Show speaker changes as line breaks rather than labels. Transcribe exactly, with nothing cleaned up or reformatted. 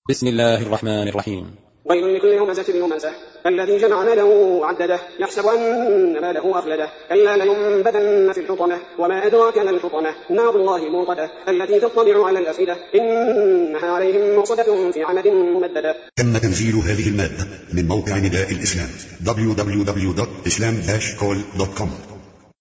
بسم الله الرحمن الرحيم.
ويل لكل همزة لمزة الذي جمع ماله وعدده يحسب أن ماله أخلده كلا لينبذن في الحطمة وما أدراك ما الحطمة نار الله الموقدة التي تطلع على الأفئدة إنها عليهم موصدة في عمد ممددة.
تم تنزيل هذه المادة من موقع نداء الإسلام دبليو دبليو دبليو دوت إسلام داش كول دوت كوم.